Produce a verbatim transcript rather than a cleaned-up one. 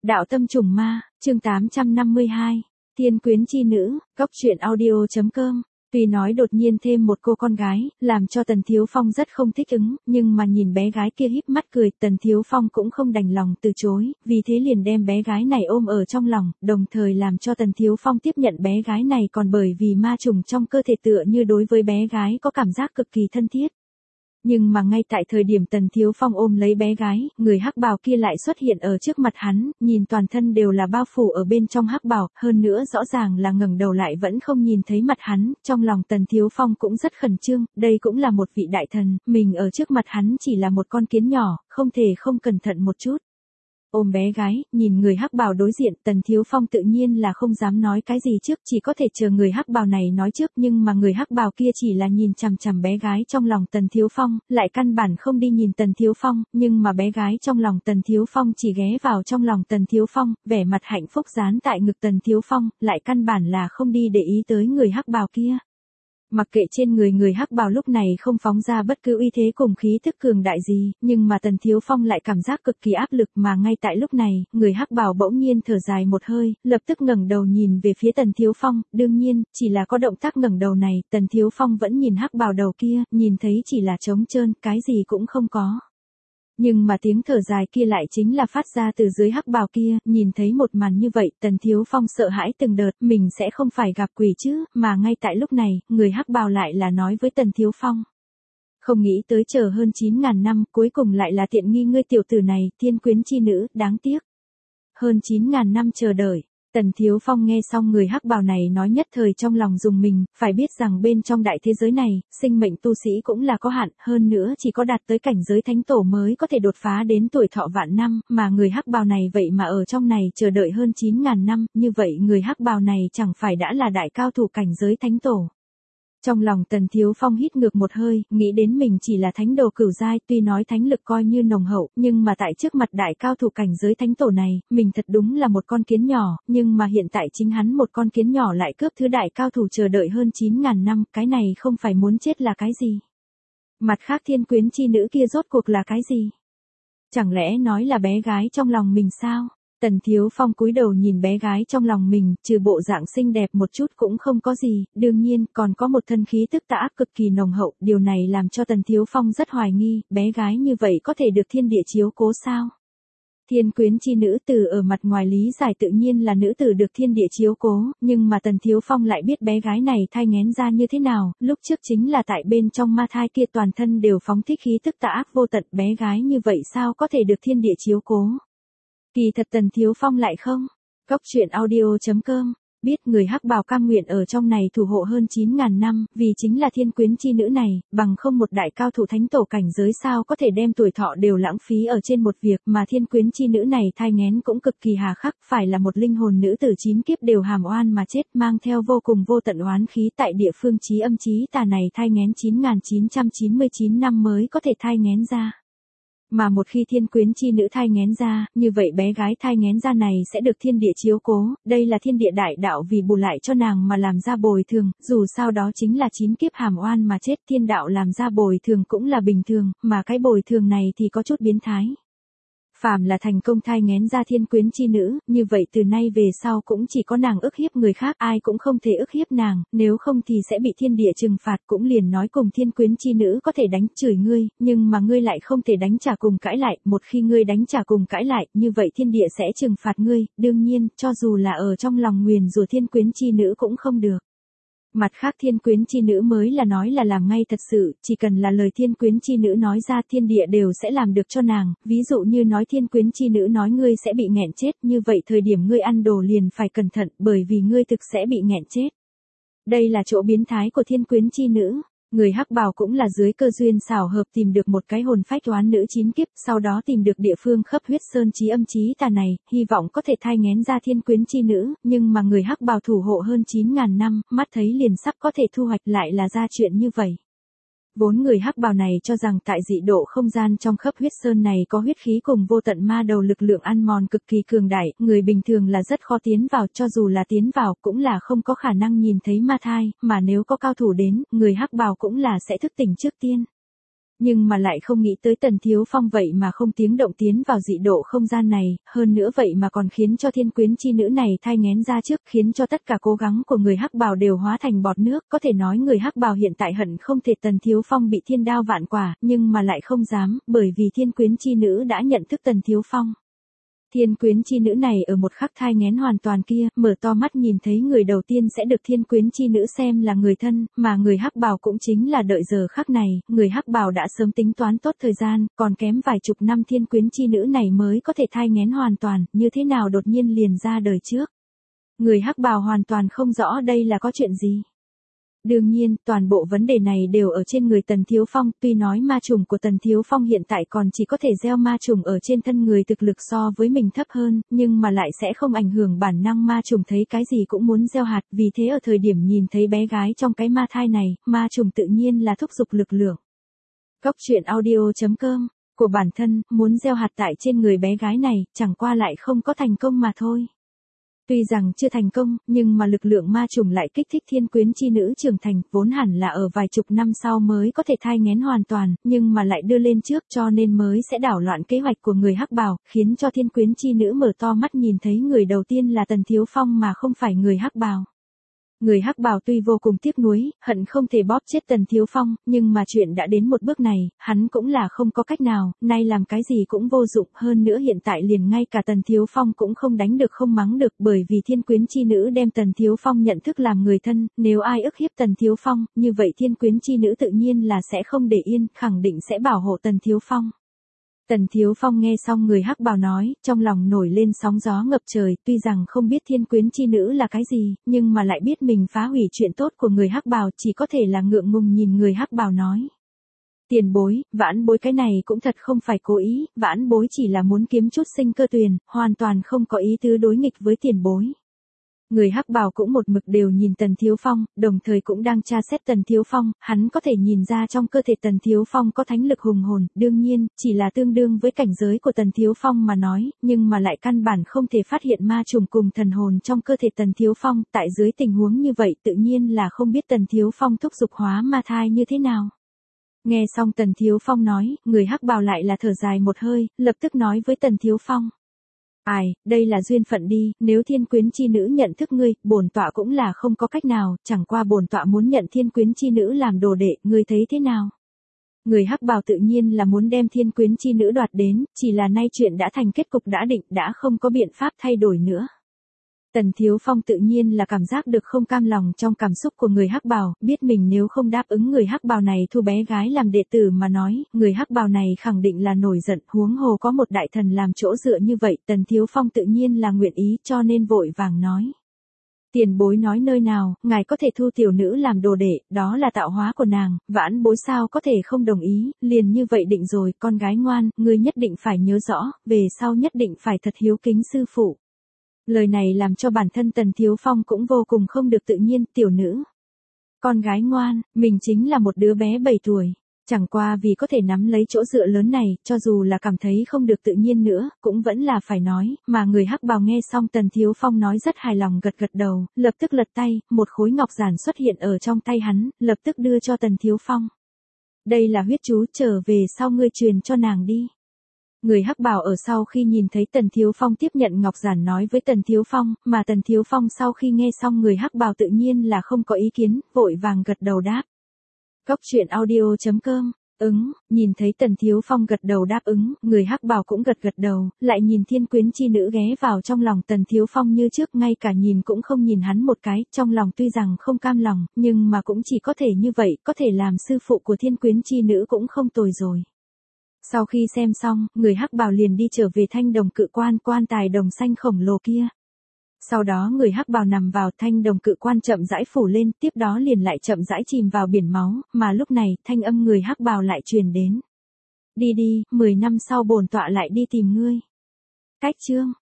Đạo tâm trùng ma, chương tám trăm năm mươi hai, Thiên quyến chi nữ, góc truyện audio chấm com. Tuy nói đột nhiên thêm một cô con gái, làm cho Tần Thiếu Phong rất không thích ứng, nhưng mà nhìn bé gái kia híp mắt cười, Tần Thiếu Phong cũng không đành lòng từ chối, vì thế liền đem bé gái này ôm ở trong lòng, đồng thời làm cho Tần Thiếu Phong tiếp nhận bé gái này còn bởi vì ma trùng trong cơ thể tựa như đối với bé gái có cảm giác cực kỳ thân thiết. Nhưng mà ngay tại thời điểm Tần Thiếu Phong ôm lấy bé gái, người hắc bào kia lại xuất hiện ở trước mặt hắn, nhìn toàn thân đều là bao phủ ở bên trong hắc bào, hơn nữa rõ ràng là ngẩng đầu lại vẫn không nhìn thấy mặt hắn, trong lòng Tần Thiếu Phong cũng rất khẩn trương, đây cũng là một vị đại thần, mình ở trước mặt hắn chỉ là một con kiến nhỏ, không thể không cẩn thận một chút. Ôm bé gái, nhìn người hắc bào đối diện, Tần Thiếu Phong tự nhiên là không dám nói cái gì trước, chỉ có thể chờ người hắc bào này nói trước, nhưng mà người hắc bào kia chỉ là nhìn chằm chằm bé gái trong lòng Tần Thiếu Phong, lại căn bản không đi nhìn Tần Thiếu Phong, nhưng mà bé gái trong lòng Tần Thiếu Phong chỉ ghé vào trong lòng Tần Thiếu Phong, vẻ mặt hạnh phúc dán tại ngực Tần Thiếu Phong, lại căn bản là không đi để ý tới người hắc bào kia. Mặc kệ trên người người hắc bào lúc này không phóng ra bất cứ uy thế cùng khí tức cường đại gì, nhưng mà Tần Thiếu Phong lại cảm giác cực kỳ áp lực mà ngay tại lúc này, người hắc bào bỗng nhiên thở dài một hơi, lập tức ngẩng đầu nhìn về phía Tần Thiếu Phong, đương nhiên, chỉ là có động tác ngẩng đầu này, Tần Thiếu Phong vẫn nhìn hắc bào đầu kia, nhìn thấy chỉ là trống trơn, cái gì cũng không có. Nhưng mà tiếng thở dài kia lại chính là phát ra từ dưới hắc bào kia, nhìn thấy một màn như vậy, Tần Thiếu Phong sợ hãi từng đợt, mình sẽ không phải gặp quỷ chứ, mà ngay tại lúc này, người hắc bào lại là nói với Tần Thiếu Phong. Không nghĩ tới chờ hơn chín ngàn năm, cuối cùng lại là tiện nghi ngươi tiểu tử này, thiên quyến chi nữ, đáng tiếc. Hơn chín ngàn năm chờ đợi. Tần Thiếu Phong nghe xong người hắc bào này nói nhất thời trong lòng dùng mình, phải biết rằng bên trong đại thế giới này, sinh mệnh tu sĩ cũng là có hạn, hơn nữa chỉ có đạt tới cảnh giới thánh tổ mới có thể đột phá đến tuổi thọ vạn năm, mà người hắc bào này vậy mà ở trong này chờ đợi hơn chín ngàn năm, như vậy người hắc bào này chẳng phải đã là đại cao thủ cảnh giới thánh tổ. Trong lòng Tần Thiếu Phong hít ngược một hơi, nghĩ đến mình chỉ là thánh đồ cửu giai, tuy nói thánh lực coi như nồng hậu, nhưng mà tại trước mặt đại cao thủ cảnh giới thánh tổ này, mình thật đúng là một con kiến nhỏ, nhưng mà hiện tại chính hắn một con kiến nhỏ lại cướp thứ đại cao thủ chờ đợi hơn chín ngàn năm, cái này không phải muốn chết là cái gì? Mặt khác thiên quyến chi nữ kia rốt cuộc là cái gì? Chẳng lẽ nói là bé gái trong lòng mình sao? Tần Thiếu Phong cúi đầu nhìn bé gái trong lòng mình, trừ bộ dạng xinh đẹp một chút cũng không có gì, đương nhiên còn có một thân khí tức tà ác cực kỳ nồng hậu, điều này làm cho Tần Thiếu Phong rất hoài nghi, bé gái như vậy có thể được thiên địa chiếu cố sao? Thiên quyến chi nữ tử ở mặt ngoài lý giải tự nhiên là nữ tử được thiên địa chiếu cố, nhưng mà Tần Thiếu Phong lại biết bé gái này thai nghén ra như thế nào, lúc trước chính là tại bên trong ma thai kia toàn thân đều phóng thích khí tức tà ác vô tận, bé gái như vậy sao có thể được thiên địa chiếu cố? Kỳ thật Tần Thiếu Phong lại không. Góc truyện audio chấm com, biết người hắc bào cam nguyện ở trong này thủ hộ hơn chín ngàn năm, vì chính là thiên quyến chi nữ này, bằng không một đại cao thủ thánh tổ cảnh giới sao có thể đem tuổi thọ đều lãng phí ở trên một việc mà thiên quyến chi nữ này thai nghén cũng cực kỳ hà khắc, phải là một linh hồn nữ tử chín kiếp đều hàm oan mà chết, mang theo vô cùng vô tận oán khí tại địa phương chí âm chí tà này thai nghén chín nghìn chín trăm chín mươi chín năm mới có thể thai nghén ra. Mà một khi thiên quyến chi nữ thai nghén ra, như vậy bé gái thai nghén ra này sẽ được thiên địa chiếu cố, đây là thiên địa đại đạo vì bù lại cho nàng mà làm ra bồi thường, dù sao đó chính là chín kiếp hàm oan mà chết, thiên đạo làm ra bồi thường cũng là bình thường, mà cái bồi thường này thì có chút biến thái. Phàm là thành công thai nghén ra thiên quyến chi nữ, như vậy từ nay về sau cũng chỉ có nàng ức hiếp người khác, ai cũng không thể ức hiếp nàng, nếu không thì sẽ bị thiên địa trừng phạt, cũng liền nói cùng thiên quyến chi nữ có thể đánh chửi ngươi, nhưng mà ngươi lại không thể đánh trả cùng cãi lại, một khi ngươi đánh trả cùng cãi lại, như vậy thiên địa sẽ trừng phạt ngươi, đương nhiên, cho dù là ở trong lòng nguyền rủa thiên quyến chi nữ cũng không được. Mặt khác thiên quyến chi nữ mới là nói là làm ngay thật sự, chỉ cần là lời thiên quyến chi nữ nói ra thiên địa đều sẽ làm được cho nàng, ví dụ như nói thiên quyến chi nữ nói ngươi sẽ bị nghẹn chết, như vậy thời điểm ngươi ăn đồ liền phải cẩn thận, bởi vì ngươi thực sẽ bị nghẹn chết. Đây là chỗ biến thái của thiên quyến chi nữ. Người hắc bào cũng là dưới cơ duyên xảo hợp tìm được một cái hồn phách oán nữ chín kiếp, sau đó tìm được địa phương khắp huyết sơn chí âm chí tà này, hy vọng có thể thai nghén ra thiên quyến chi nữ, nhưng mà người hắc bào thủ hộ hơn chín ngàn năm, mắt thấy liền sắp có thể thu hoạch lại là ra chuyện như vậy. Vốn người hắc bào này cho rằng tại dị độ không gian trong khắp huyết sơn này có huyết khí cùng vô tận ma đầu lực lượng ăn mòn cực kỳ cường đại, người bình thường là rất khó tiến vào, cho dù là tiến vào cũng là không có khả năng nhìn thấy ma thai, mà nếu có cao thủ đến, người hắc bào cũng là sẽ thức tỉnh trước tiên. Nhưng mà lại không nghĩ tới Tần Thiếu Phong vậy mà không tiếng động tiến vào dị độ không gian này, hơn nữa vậy mà còn khiến cho thiên quyến chi nữ này thai nghén ra trước, khiến cho tất cả cố gắng của người hắc bào đều hóa thành bọt nước, có thể nói người hắc bào hiện tại hận không thể Tần Thiếu Phong bị thiên đao vạn quả, nhưng mà lại không dám, bởi vì thiên quyến chi nữ đã nhận thức Tần Thiếu Phong. Thiên quyến chi nữ này ở một khắc thai nghén hoàn toàn kia, mở to mắt nhìn thấy người đầu tiên sẽ được thiên quyến chi nữ xem là người thân, mà người hắc bào cũng chính là đợi giờ khắc này, người hắc bào đã sớm tính toán tốt thời gian, còn kém vài chục năm thiên quyến chi nữ này mới có thể thai nghén hoàn toàn, như thế nào đột nhiên liền ra đời trước. Người hắc bào hoàn toàn không rõ đây là có chuyện gì. Đương nhiên, toàn bộ vấn đề này đều ở trên người Tần Thiếu Phong, tuy nói ma trùng của Tần Thiếu Phong hiện tại còn chỉ có thể gieo ma trùng ở trên thân người thực lực so với mình thấp hơn, nhưng mà lại sẽ không ảnh hưởng bản năng ma trùng thấy cái gì cũng muốn gieo hạt, vì thế ở thời điểm nhìn thấy bé gái trong cái ma thai này, ma trùng tự nhiên là thúc giục lực lượng. Cốc truyện audio chấm com của bản thân, muốn gieo hạt tại trên người bé gái này, chẳng qua lại không có thành công mà thôi. Tuy rằng chưa thành công, nhưng mà lực lượng ma trùng lại kích thích thiên quyến chi nữ trưởng thành, vốn hẳn là ở vài chục năm sau mới có thể thai nghén hoàn toàn, nhưng mà lại đưa lên trước cho nên mới sẽ đảo loạn kế hoạch của người hắc bào, khiến cho thiên quyến chi nữ mở to mắt nhìn thấy người đầu tiên là Tần Thiếu Phong mà không phải người hắc bào. Người hắc bào tuy vô cùng tiếc nuối, hận không thể bóp chết Tần Thiếu Phong, nhưng mà chuyện đã đến một bước này, hắn cũng là không có cách nào, nay làm cái gì cũng vô dụng, hơn nữa hiện tại liền ngay cả Tần Thiếu Phong cũng không đánh được không mắng được, bởi vì thiên quyến chi nữ đem Tần Thiếu Phong nhận thức làm người thân, nếu ai ức hiếp Tần Thiếu Phong, như vậy thiên quyến chi nữ tự nhiên là sẽ không để yên, khẳng định sẽ bảo hộ Tần Thiếu Phong. Tần Thiếu Phong nghe xong người hắc bào nói, trong lòng nổi lên sóng gió ngập trời, tuy rằng không biết thiên quyến chi nữ là cái gì, nhưng mà lại biết mình phá hủy chuyện tốt của người hắc bào, chỉ có thể là ngượng ngùng nhìn người hắc bào nói. Tiền bối, vãn bối cái này cũng thật không phải cố ý, vãn bối chỉ là muốn kiếm chút sinh cơ tuyền, hoàn toàn không có ý tứ đối nghịch với tiền bối. Người hắc bào cũng một mực đều nhìn Tần Thiếu Phong, đồng thời cũng đang tra xét Tần Thiếu Phong, hắn có thể nhìn ra trong cơ thể Tần Thiếu Phong có thánh lực hùng hồn, đương nhiên, chỉ là tương đương với cảnh giới của Tần Thiếu Phong mà nói, nhưng mà lại căn bản không thể phát hiện ma trùng cùng thần hồn trong cơ thể Tần Thiếu Phong, tại dưới tình huống như vậy tự nhiên là không biết Tần Thiếu Phong thúc giục hóa ma thai như thế nào. Nghe xong Tần Thiếu Phong nói, người hắc bào lại là thở dài một hơi, lập tức nói với Tần Thiếu Phong. Ai, đây là duyên phận đi, nếu thiên quyến chi nữ nhận thức ngươi, bổn tọa cũng là không có cách nào, chẳng qua bổn tọa muốn nhận thiên quyến chi nữ làm đồ đệ, ngươi thấy thế nào? Người hắc bào tự nhiên là muốn đem thiên quyến chi nữ đoạt đến, chỉ là nay chuyện đã thành kết cục đã định, đã không có biện pháp thay đổi nữa. Tần Thiếu Phong tự nhiên là cảm giác được không cam lòng trong cảm xúc của người hắc bào, biết mình nếu không đáp ứng người hắc bào này thu bé gái làm đệ tử mà nói, người hắc bào này khẳng định là nổi giận, huống hồ có một đại thần làm chỗ dựa như vậy, Tần Thiếu Phong tự nhiên là nguyện ý cho nên vội vàng nói. Tiền bối nói nơi nào, ngài có thể thu tiểu nữ làm đồ đệ, đó là tạo hóa của nàng, vãn bối sao có thể không đồng ý, liền như vậy định rồi, con gái ngoan, ngươi nhất định phải nhớ rõ, về sau nhất định phải thật hiếu kính sư phụ. Lời này làm cho bản thân Tần Thiếu Phong cũng vô cùng không được tự nhiên, tiểu nữ. Con gái ngoan, mình chính là một đứa bé bảy tuổi. Chẳng qua vì có thể nắm lấy chỗ dựa lớn này, cho dù là cảm thấy không được tự nhiên nữa, cũng vẫn là phải nói, mà người hắc bào nghe xong Tần Thiếu Phong nói rất hài lòng gật gật đầu, lập tức lật tay, một khối ngọc giản xuất hiện ở trong tay hắn, lập tức đưa cho Tần Thiếu Phong. Đây là huyết chú, trở về sau ngươi truyền cho nàng đi. Người hắc bào ở sau khi nhìn thấy Tần Thiếu Phong tiếp nhận ngọc giản nói với Tần Thiếu Phong, mà Tần Thiếu Phong sau khi nghe xong người hắc bào tự nhiên là không có ý kiến, vội vàng gật đầu đáp. Cốc truyện audio chấm com, ứng, nhìn thấy Tần Thiếu Phong gật đầu đáp ứng, người hắc bào cũng gật gật đầu, lại nhìn thiên quyến chi nữ ghé vào trong lòng Tần Thiếu Phong như trước, ngay cả nhìn cũng không nhìn hắn một cái, trong lòng tuy rằng không cam lòng, nhưng mà cũng chỉ có thể như vậy, có thể làm sư phụ của thiên quyến chi nữ cũng không tồi rồi. Sau khi xem xong, người hắc bào liền đi trở về thanh đồng cự quan, quan tài đồng xanh khổng lồ kia. Sau đó người hắc bào nằm vào thanh đồng cự quan chậm rãi phủ lên, tiếp đó liền lại chậm rãi chìm vào biển máu, mà lúc này, thanh âm người hắc bào lại truyền đến. Đi đi, mười năm sau bổn tọa lại đi tìm ngươi. Cách chương